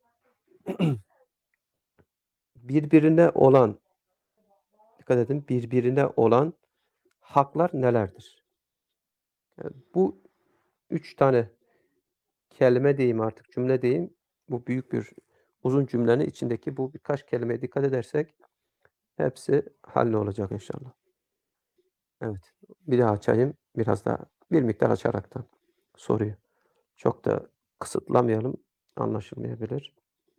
birbirine olan, dikkat edin, birbirine olan haklar nelerdir? Eee, bu üç tane kelime diyeyim artık, cümle diyeyim, bu büyük bir uzun cümlenin içindeki bu birkaç kelimeye dikkat edersek hepsi hallolacak inşallah. Evet, bir daha açayım, biraz daha bir miktar açaraktan soruyu. Çok da kısıtlamayalım, anlaşılmayabilir.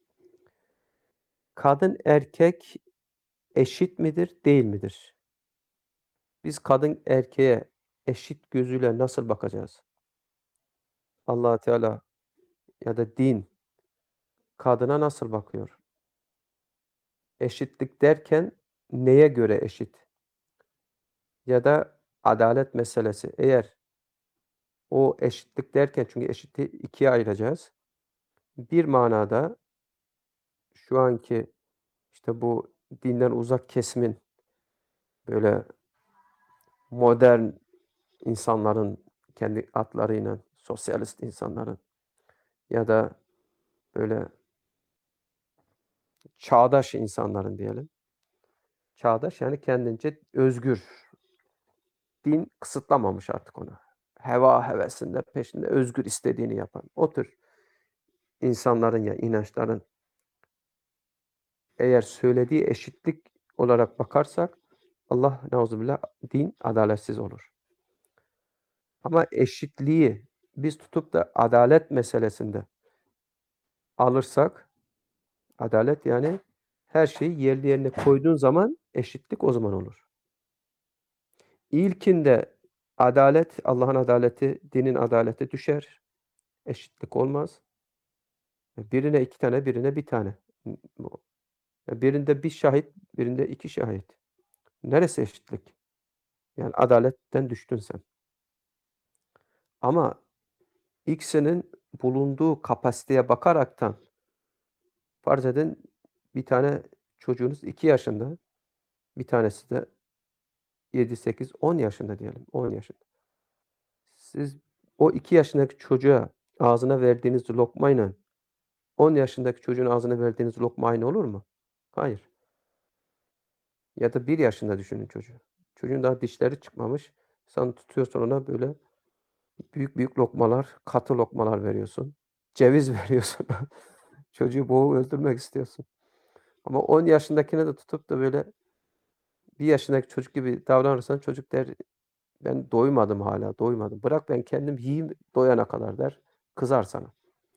Kadın erkek eşit midir, değil midir? Biz kadın erkeğe eşit gözüyle nasıl bakacağız? Allah Teala ya da din kadına nasıl bakıyor? Eşitlik derken neye göre eşit? Ya da adalet meselesi. Eğer o eşitlik derken çünkü eşitliği ikiye ayıracağız. Bir manada şu anki, işte, bu dinden uzak kesimin, böyle, modern insanların kendi adlarıyla, sosyalist insanların ya da, böyle, çağdaş insanların diyelim. Çağdaş, yani kendince özgür. Din kısıtlamamış artık onu. Heva hevesinde, peşinde özgür istediğini yapan. O tür insanların ya inançların eğer söylediği eşitlik olarak bakarsak Allah nauzubillah din adaletsiz olur. Ama eşitliği biz tutup da adalet meselesinde alırsak, adalet yani her şeyi yerli yerine koyduğun zaman eşitlik o zaman olur. İlkinde adalet, Allah'ın adaleti, dinin adaleti düşer. Eşitlik olmaz. Birine iki tane, birine bir tane. Birinde bir şahit, birinde iki şahit. Neresi eşitlik? Yani adaletten düştün sen. Ama ikisinin bulunduğu kapasiteye bakaraktan farz edin bir tane çocuğunuz iki yaşında, bir tanesi de yedi sekiz on yaşında diyelim, on yaşında. Siz o iki yaşındaki çocuğa ağzına verdiğiniz lokmayla on yaşındaki çocuğun ağzına verdiğiniz lokma aynı olur mu? Hayır. Ya da bir yaşında düşünün çocuğu. Çocuğun daha dişleri çıkmamış. Sen tutuyorsun ona böyle büyük büyük lokmalar, katı lokmalar veriyorsun. Ceviz veriyorsun. Çocuğu boğup öldürmek istiyorsun. Ama on yaşındakine de tutup da böyle bir yaşındaki çocuk gibi davranırsan çocuk der, "Ben doymadım hâlâ, doymadım. Bırak ben kendim yiyeyim doyana kadar." der. Kızar sana.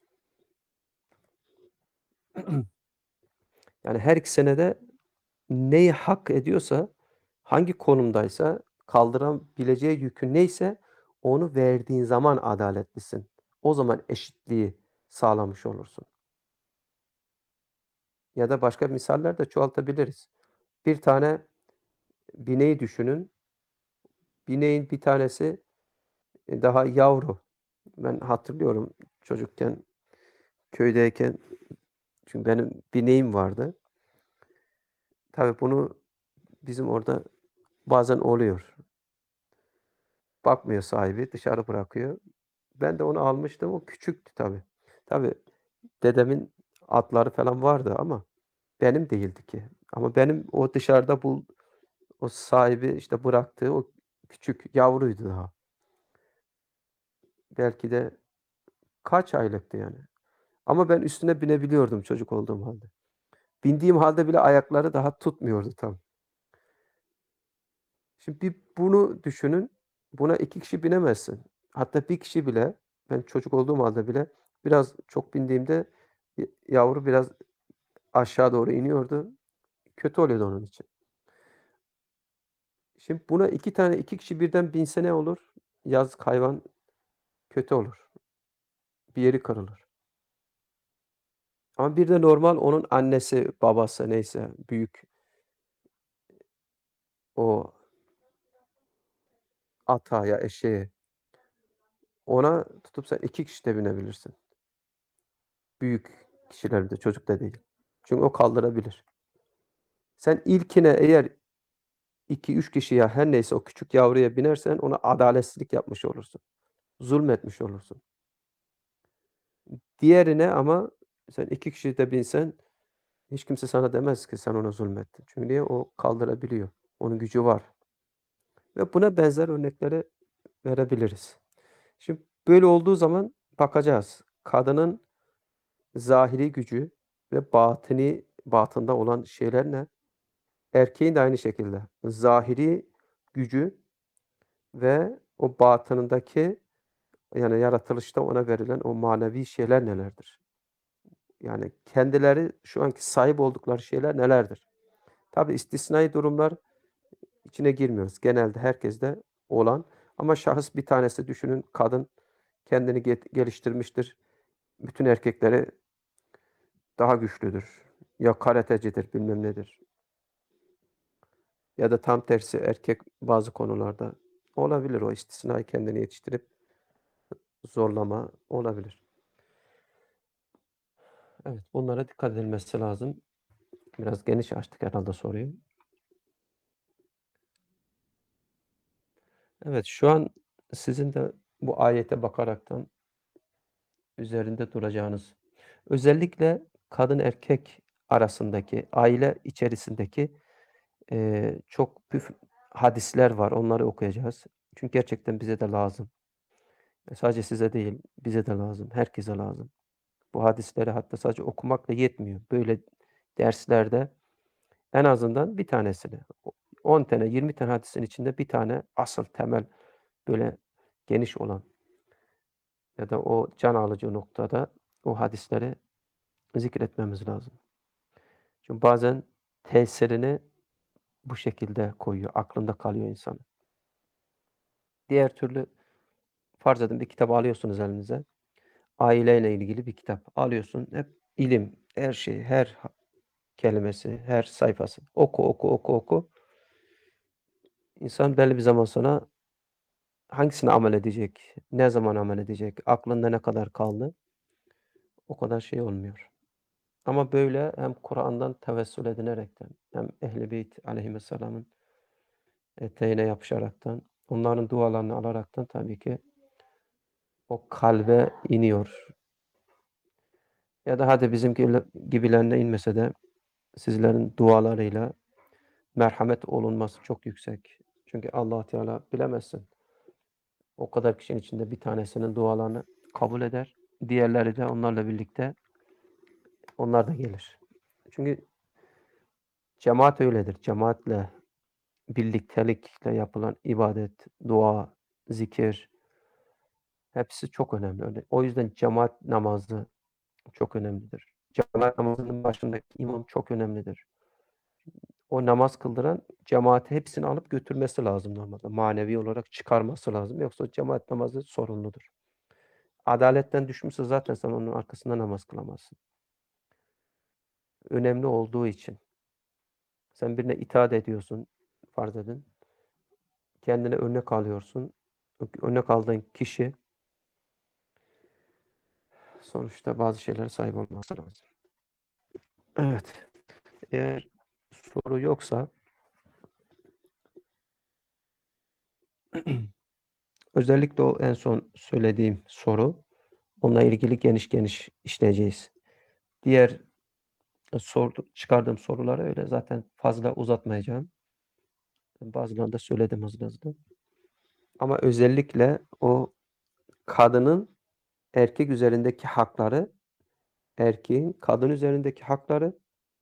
Yani her ikisine de neyi hak ediyorsa, hangi konumdaysa, kaldırabileceği yükü neyse onu verdiğin zaman adaletlisin. O zaman eşitliği sağlamış olursun. Ya da başka misaller de çoğaltabiliriz. Bir tane bineği düşünün. Bineğin bir tanesi, eee, daha yavru. Ben hatırlıyorum çocukken, köydeyken çünkü benim bineğim vardı. Tabii bunu bizim orada bazen oluyor. Bakmıyor sahibi, dışarı bırakıyor. Ben de onu almıştım. O küçüktü tabii. Tabii dedemin atları falan vardı ama benim değildi ki. Ama benim o dışarıda bul o sahibi, işte, bıraktığı o küçük yavruydu daha. Belki de kaç aylıktı yani. Ama ben üstüne binebiliyordum çocuk olduğum hâlde. Bindiğim hâlde bile ayakları daha tutmuyordu tam. Şimdi bir bunu düşünün. Buna iki kişi binemezsin. Hatta bir kişi bile, ben çocuk olduğum hâlde bile biraz çok bindiğimde y yavru biraz aşağı doğru iniyordu. Kötü oluyordu onun için. Şimdi buna iki tane iki kişi birden binse ne olur? Yazık hayvan kötü olur. Bir yeri kırılır. Ama bir de normal onun annesi, babası neyse büyük o ata ya eşeğe, ona tutup sen iki kişi de binebilirsin. Büyük kişiler bir de, çocuk da değil. Çünkü o kaldırabilir. Sen ilkine eğer iki üç kişiye her neyse o küçük yavruya binersen ona adaletsizlik yapmış olursun. Zulmetmiş olursun. Diğerine ama sen iki kişi de binsen hiç kimse sana demez ki sen ona zulmettin. Çünkü niye? O kaldırabiliyor. Onun gücü var. Ve buna benzer örnekleri verebiliriz. Şimdi böyle olduğu zaman bakacağız. Kadının zahiri gücü ve batini batında olan şeyler ne? Erkeğin de aynı şekilde. Zahiri gücü ve o batınındaki yani yaratılışta ona verilen o manevi şeyler nelerdir? Yani kendileri şu anki sahip oldukları şeyler nelerdir? Tabii istisnai durumlar içine girmiyoruz. Genelde herkeste olan ama şahıs bir tanesi düşünün kadın kendini get geliştirmiştir. Bütün erkekleri daha güçlüdür. Ya karatecidir, bilmem nedir. Ya da tam tersi erkek bazı konularda olabilir o istisnai kendini yetiştirip zorlama olabilir. Evet, bunlara dikkat edilmesi lazım. Biraz geniş açtık herhalde soruyu. Evet, şu an sizin de bu ayete bakaraktan üzerinde duracağınız, özellikle kadın erkek arasındaki, aile içerisindeki, eee, çok püf hadisler var. Onları okuyacağız. Çünkü gerçekten bize de lazım. E, sadece size değil, bize de lazım, herkese lazım. Bu hadisleri hatta sadece okumakla yetmiyor. Böyle derslerde en azından bir tanesini, o on tane, yirmi tane hadisin içinde bir tane asıl temel, böyle geniş olan ya da o can alıcı noktada o hadisleri zikretmemiz lazım. Çünkü bazen tesirini bu şekilde koyuyor, aklında kalıyor insanın. Diğer türlü farz edin bir kitabı alıyorsunuz elinize, aileyle ilgili bir kitap alıyorsun, hep ilim, her şey, her ha kelimesi, her sayfası. Oku, oku, oku, oku. İnsan belli bir zaman sonra hangisine amel edecek, ne zaman amel edecek, aklında ne kadar kaldı, o kadar şey olmuyor. Ama böyle hem Kur'an'dan tevessül edinerekten hem Ehl-i Beyt aleyhisselamın eteğine yapışaraktan, onların dualarını alaraktan tabii ki o kalbe iniyor. Ya da hadi bizimki gibilerine inmese de sizlerin dualarıyla merhamet olunması çok yüksek. Çünkü Allah Teala bilemezsin. O kadar kişinin içinde bir tanesinin dualarını kabul eder. Diğerleri de onlarla birlikte onlar da gelir. Çünkü cemaat öyledir. Cemaatle, birliktelikle yapılan ibadet, dua, zikir hepsi çok önemli. Öyle. O yüzden cemaat namazı çok önemlidir. Cemaat namazının başındaki imam çok önemlidir. O namaz kıldıran cemaati hepsini alıp götürmesi lazım normalde. Manevi olarak çıkarması lazım. Yoksa cemaat namazı sorunludur. Adaletten düşmüşse zaten sen onun arkasında namaz kılamazsın. Önemli olduğu için. Sen birine itaat ediyorsun, farz edin. Kendine örnek alıyorsun. Örnek aldığın kişi sonuçta bazı şeylere sahip olması lazım. Evet. Eğer soru yoksa özellikle o en son söylediğim soru, onunla ilgili geniş geniş işleyeceğiz. Diğer sordu çıkardığım soruları öyle zaten fazla uzatmayacağım. Bazılarını da söyledim hızlı hızlı. Ama özellikle o kadının erkek üzerindeki hakları, erkeğin kadın üzerindeki hakları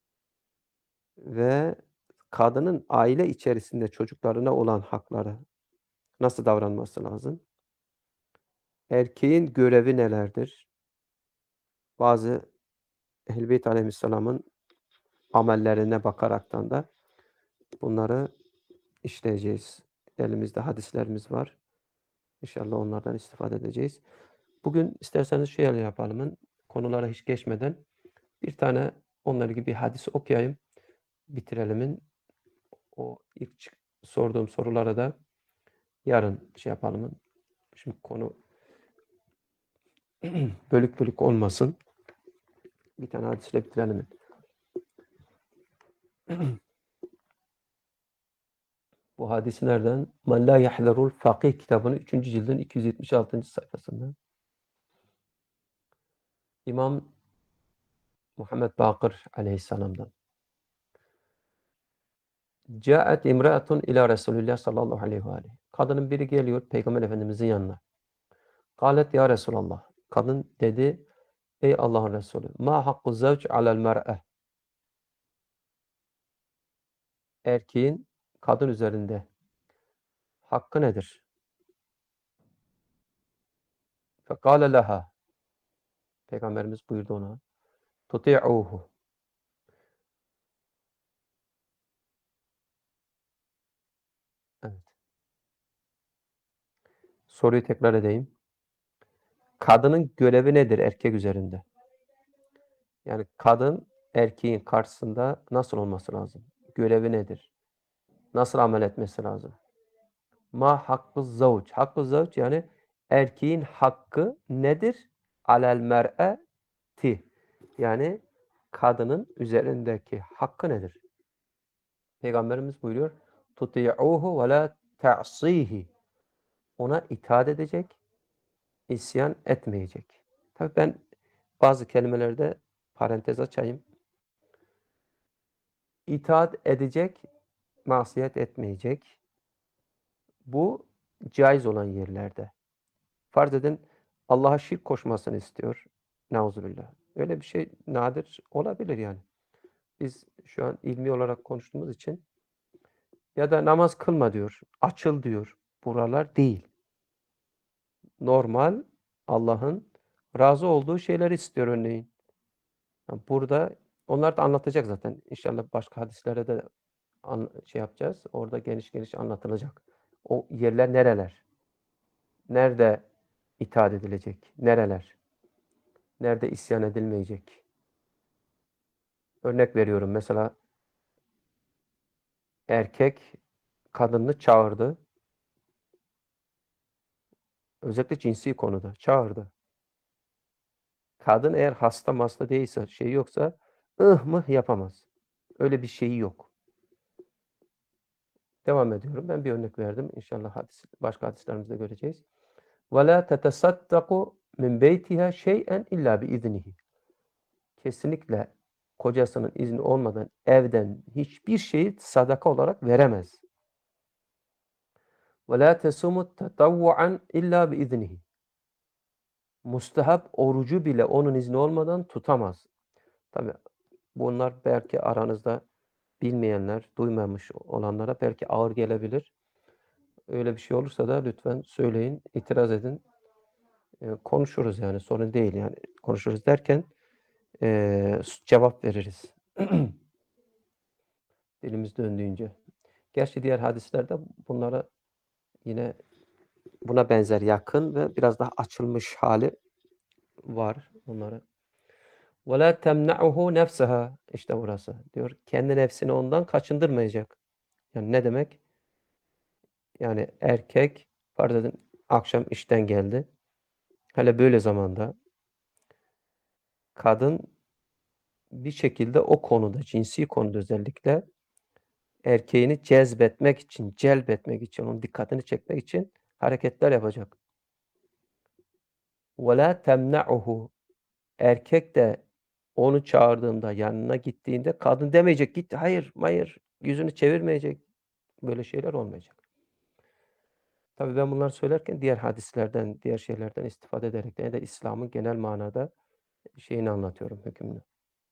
ve kadının aile içerisinde çocuklarına olan hakları, nasıl davranması lazım? Erkeğin görevi nelerdir? Bazı Ehl-i Beyt aleyhisselamın amellerine bakaraktan da bunları işleyeceğiz. Elimizde hadislerimiz var. İnşallah onlardan istifade edeceğiz. Bugün isterseniz şöyle yapalım. Konulara hiç geçmeden bir tane onunla ilgili bir hadis okuyayım. Bitirelim. O ilk çık sorduğum sorulara da yarın şey yapalım. Şimdi konu bölük bölük olmasın. Bir tane hadisle bitirelim. Bu hadis nereden? Men la yahzarul fakih kitabının üçüncü cildin iki yüz yetmiş altıncı sayfasında. İmam Muhammed Bakır aleyhisselam'dan. Câet imra'atun ila Resulillah sallallahu aleyhi ve aleyhi. Kadının biri geliyor Peygamber Efendimizin yanına. Kâlet ya Resulallah. Kadın dedi, ey Allah'ın Resulü, ma hakku zevç alel mer'e. Erkeğin kadın üzerinde hakkı nedir? Fekâle leha. Peygamberimiz buyurdu ona. Tuti'uhu. Evet. Soruyu tekrar edeyim. Kadının görevi nedir erkek üzerinde? Yani kadın erkeğin karşısında nasıl olması lazım? Görevi nedir? Nasıl amel etmesi lazım? Ma hakkı zavç. Hakkı zavç yani erkeğin hakkı nedir? Alel mer'eti. Yani kadının üzerindeki hakkı nedir? Peygamberimiz buyuruyor. Tuti'uhu ve la ta'sihi. Ona itaat edecek, isyan etmeyecek. Tabii ben bazı kelimelerde parantez açayım. İtaat edecek, masiyet etmeyecek. Bu caiz olan yerlerde. Farz edin Allah'a şirk koşmasını istiyor. Nauzubillah. Öyle bir şey nadir olabilir yani. Biz şu an ilmi olarak konuştuğumuz için ya da namaz kılma diyor, açıl diyor. Buralar değil. Normal Allah'ın razı olduğu şeyleri istiyor örneğin. Burada onlar da anlatacak zaten. İnşallah başka hadislerde de an, şey yapacağız. Orada geniş geniş anlatılacak. O yerler nereler? Nerede itaat edilecek? Nereler? Nerede isyan edilmeyecek? Örnek veriyorum. Mesela erkek kadını çağırdı. Özellikle cinsi konuda çağırdı. Kadın eğer hasta masta değilse, şey yoksa ıh mıh yapamaz. Öyle bir şeyi yok. Devam ediyorum. Ben bir örnek verdim. İnşallah hadis, başka hadislerimizde göreceğiz. وَلَا تَتَصَدَّقُ مِنْ بَيْتِهَا شَيْئًا اِلَّا بِاِذْنِهِ. Kesinlikle kocasının izni olmadan evden hiçbir şeyi sadaka olarak veremez. وَلَا تَسُمُ تَطَوُّعًا اِلَّا بِاِذْنِهِ. Mustahap orucu bile onun izni olmadan tutamaz. Tabii bunlar belki aranızda bilmeyenler, duymamış olanlara belki ağır gelebilir. Öyle bir şey olursa da lütfen söyleyin, itiraz edin. Ee, konuşuruz yani sorun değil yani. Konuşuruz derken ee, cevap veririz. Dilimiz döndüğünce. Gerçi diğer hadislerde bunlara yine buna benzer yakın ve biraz daha açılmış hali var bunları. وَلَا تَمْنَعُهُ نَفْسَهَا. İşte burası. Diyor kendi nefsini ondan kaçındırmayacak. Yani ne demek? Yani erkek farz edin akşam işten geldi. Hele böyle zamanda kadın bir şekilde o konuda, cinsi konuda özellikle erkeğini cezbetmek için, celbetmek için, onun dikkatini çekmek için hareketler yapacak. وَلَا تَمْنَعُهُ. Erkek de onu çağırdığında, yanına gittiğinde kadın demeyecek, git, hayır, hayır, yüzünü çevirmeyecek. Böyle şeyler olmayacak. Tabii ben bunları söylerken diğer hadislerden, diğer şeylerden istifade ederek de, de İslam'ın genel manada şeyini anlatıyorum, hükmünü.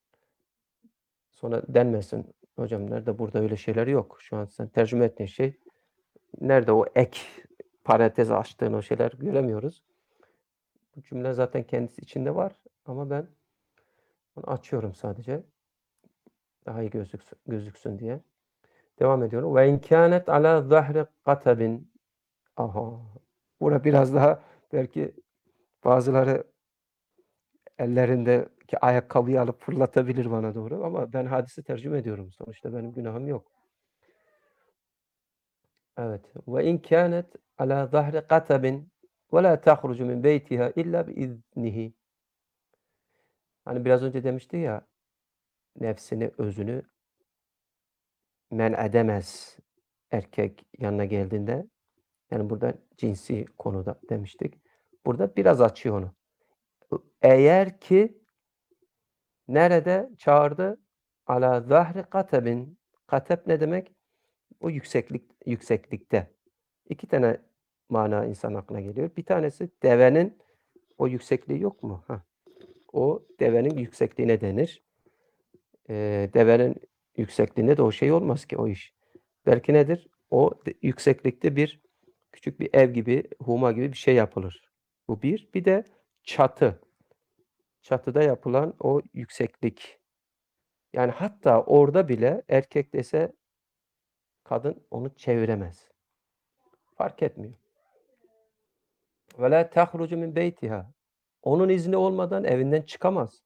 Sonra denmesin, hocam nerede burada öyle şeyler yok. Şu an sen tercüme ettiğin şey, nerede o ek parantez açtığın o şeyler göremiyoruz. Bu cümle zaten kendisi içinde var ama ben bunu açıyorum sadece. Daha iyi gözüksün, gözüksün diye. Devam ediyorum. Ve inkânet alâ zahri katabin. Aha. Burada biraz daha belki bazıları ellerindeki ayakkabıyı alıp fırlatabilir bana doğru ama ben hadisi tercüme ediyorum. Sonuçta benim günahım yok. Evet. Ve in kânet alâ zahri katabin ve lâ tahrucu min beytiha illa biiznihi. Hani biraz önce demişti ya nefsini, özünü men edemez. erkek yanına geldiğinde, yani burada cinsi konuda demiştik. Burada biraz açıyor onu. Eğer ki nerede çağırdı? Ala zahri katebin. Kateb ne demek? O yükseklik yükseklikte. İki tane mana insan aklına geliyor. Bir tanesi devenin o yüksekliği yok mu? Hah. O devenin yüksekliğine denir. Eee, devenin yüksekliğinde de o şey olmaz ki o iş. Belki nedir? O yükseklikte bir küçük bir ev gibi, huma gibi bir şey yapılır. Bu bir. Bir de çatı. Çatıda yapılan o yükseklik. Yani hatta orada bile erkek dese kadın onu çeviremez. Fark etmiyor. Ve la tahrucu min beytiha. Onun izni olmadan evinden çıkamaz.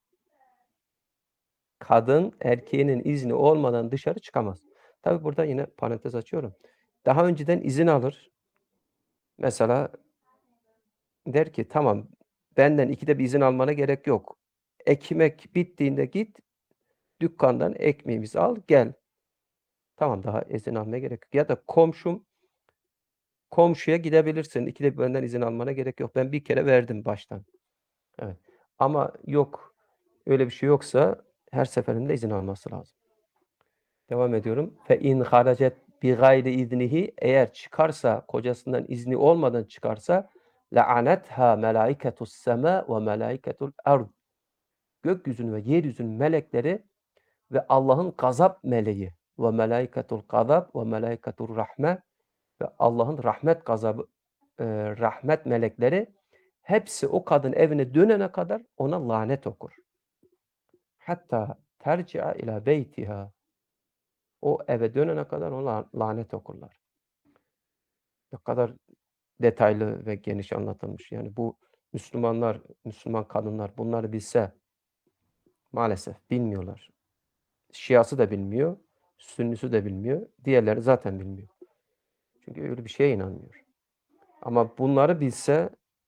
Kadın erkeğinin izni olmadan dışarı çıkamaz. Tabi burada yine parantez açıyorum. Daha önceden izin alır. Mesela der ki tamam benden ikide bir izin almana gerek yok. Ekmek bittiğinde git dükkandan ekmeğimizi al gel. Tamam daha izin almaya gerek yok. Ya da komşum komşuya gidebilirsin. İkide bir benden izin almana gerek yok. Ben bir kere verdim baştan. Evet. Ama yok öyle bir şey yoksa her seferinde izin alması lazım. Devam ediyorum. Fe in haracet bi gayri iznihi eğer çıkarsa kocasından izni olmadan çıkarsa la'anetha melaiketus sema ve melaiketul ard. Gökyüzünün ve yeryüzünün melekleri ve Allah'ın gazap meleği ve melaiketul gazap ve melaiketur rahme ve Allah'ın rahmet gazabı e, rahmet melekleri hepsi o kadın evine dönene kadar ona lanet okur. Hatta terci'a ila beytiha. O eve dönene kadar ona lanet okurlar. Ne kadar detaylı ve geniş anlatılmış. Yani bu Müslümanlar, Müslüman kadınlar bunları bilse maalesef bilmiyorlar. Şiası da bilmiyor, Sünnisi de bilmiyor, diğerleri zaten bilmiyor. Çünkü öyle bir şeye inanmıyor. Ama bunları bilse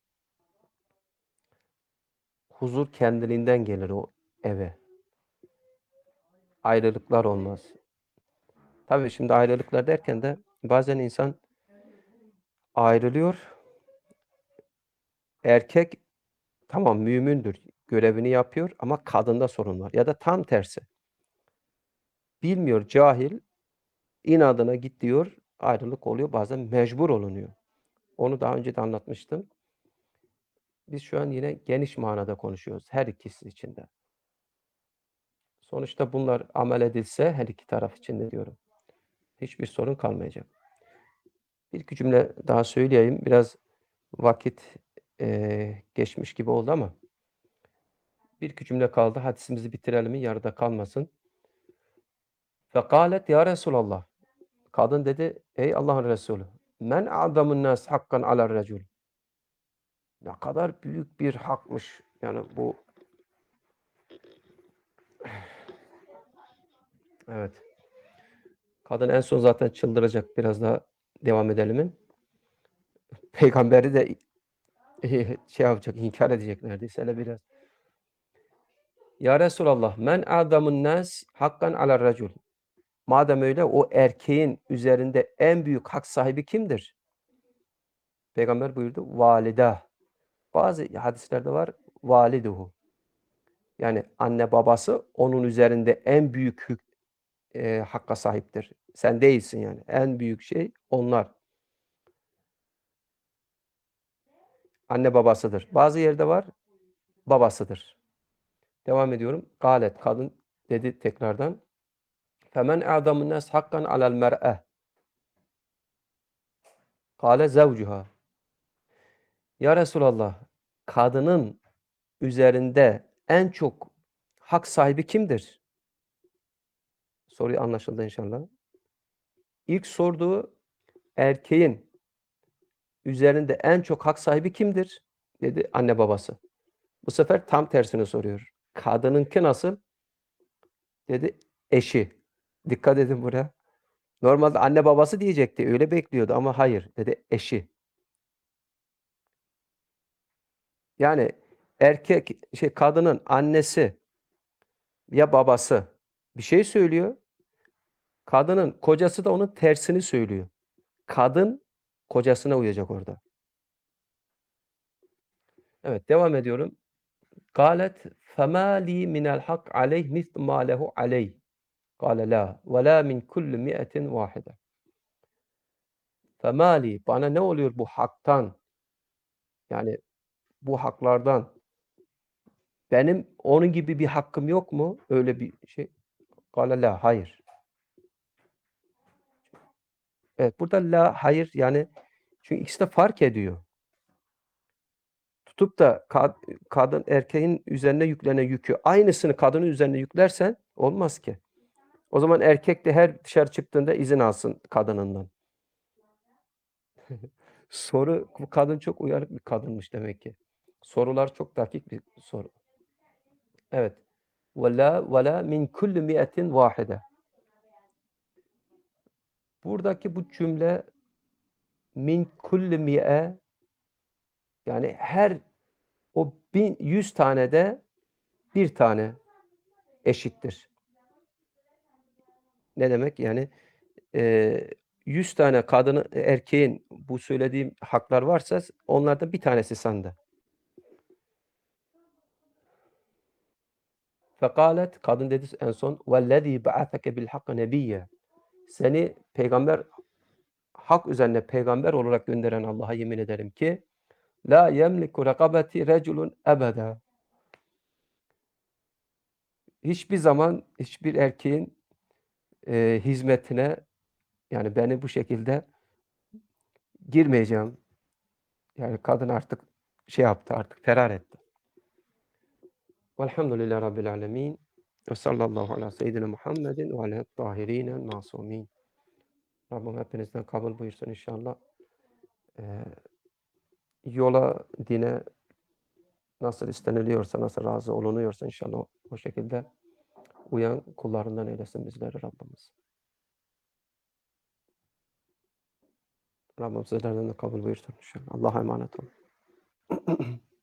huzur kendiliğinden gelir o eve. Ayrılıklar olmaz. Tabii şimdi ayrılıklar derken de bazen insan ayrılıyor. Erkek tamam mümindir, görevini yapıyor ama kadında sorun var. Ya da tam tersi. Bilmiyor, cahil, inadına git diyor, ayrılık oluyor. Bazen mecbur olunuyor. Onu daha önce de anlatmıştım. Biz şu an yine geniş manada konuşuyoruz her ikisi için de. Sonuçta bunlar amel edilse her iki taraf için de diyorum. Hiçbir sorun kalmayacak. Bir iki cümle daha söyleyeyim. Biraz vakit eee, geçmiş gibi oldu ama bir iki cümle kaldı. Hadisimizi bitirelim mi? Yarıda kalmasın. Fekalet ya Resulallah. Kadın dedi, ey Allah'ın Resulü. Men a'zamun nas hakkan alar recul. Ne kadar büyük bir hakmış. Yani bu evet. Kadın en son zaten çıldıracak. Biraz daha devam edelim mi? Peygamberi de şey yapacak, inkar edecek neredeyse. Hele biraz. Ya Resulallah, men a'zamun nas hakkan alar recul. Madem öyle o erkeğin üzerinde en büyük hak sahibi kimdir? Peygamber buyurdu, valide. Bazı hadislerde var, validuhu. Yani anne babası onun üzerinde en büyük hük, e, hakka sahiptir. Sen değilsin yani. En büyük şey onlar. Anne babasıdır. Bazı yerde var, babasıdır. Devam ediyorum. Galet, kadın dedi tekrardan. Femen a'zamun nas hakkan alel mer'e. Kale zevcuha. Ya Resulallah, kadının üzerinde en çok hak sahibi kimdir? Soruyu anlaşıldı inşallah. İlk sorduğu erkeğin üzerinde en çok hak sahibi kimdir? Dedi anne babası. Bu sefer tam tersini soruyor. Kadınınki nasıl? Dedi eşi. Dikkat edin buraya. Normalde anne babası diyecekti. Öyle bekliyordu ama hayır. Dedi eşi. Yani erkek şey kadının annesi ya babası bir şey söylüyor. Kadının kocası da onun tersini söylüyor. Kadın kocasına uyacak orada. Evet, devam ediyorum. قالت فما لي من الحق عليه مثل ما له علي قال لا ولا من كل مئة واحدة فما لي bana ne oluyor bu haktan yani bu haklardan benim onun gibi bir hakkım yok mu öyle bir şey قال la hayır. Evet, burada la hayır yani çünkü ikisi de fark ediyor. Tutup da kad kadın erkeğin üzerine yüklenen yükü aynısını kadının üzerine yüklersen olmaz ki. O zaman erkek de her dışarı çıktığında izin alsın kadınından. Soru bu kadın çok uyarık bir kadınmış demek ki. Sorular çok dakik bir soru. Evet. Ve la ve la min kulli mi'etin vahide. Buradaki bu cümle min kulli mi'e yani her o bin, yüz tane de bir tane eşittir. Ne demek? Yani eee yüz tane kadını erkeğin bu söylediğim haklar varsa onlardan bir tanesi sende. Fekalet kadın dedi en son vellezî ba'aseke bil hakkı nebiyye. Seni peygamber hak üzerine peygamber olarak gönderen Allah'a yemin ederim ki la yemliku rekabeti reculun ebeda. Hiçbir zaman hiçbir erkeğin eee, hizmetine yani beni bu şekilde girmeyeceğim. Yani kadın artık şey yaptı artık ferar etti. Velhamdülillahi Rabbil alemin. Ve sallallahu ala seyyidina Muhammedin ve ala tahirinel masumin. Rabbim hepinizden kabul buyursun inşallah. Eee, yola, dine nasıl isteniliyorsa, nasıl razı olunuyorsa inşallah o, o şekilde uyan kullarından eylesin bizleri Rabbimiz. Rabbim sizlerden de kabul buyursun inşallah. Allah'a emanet olun.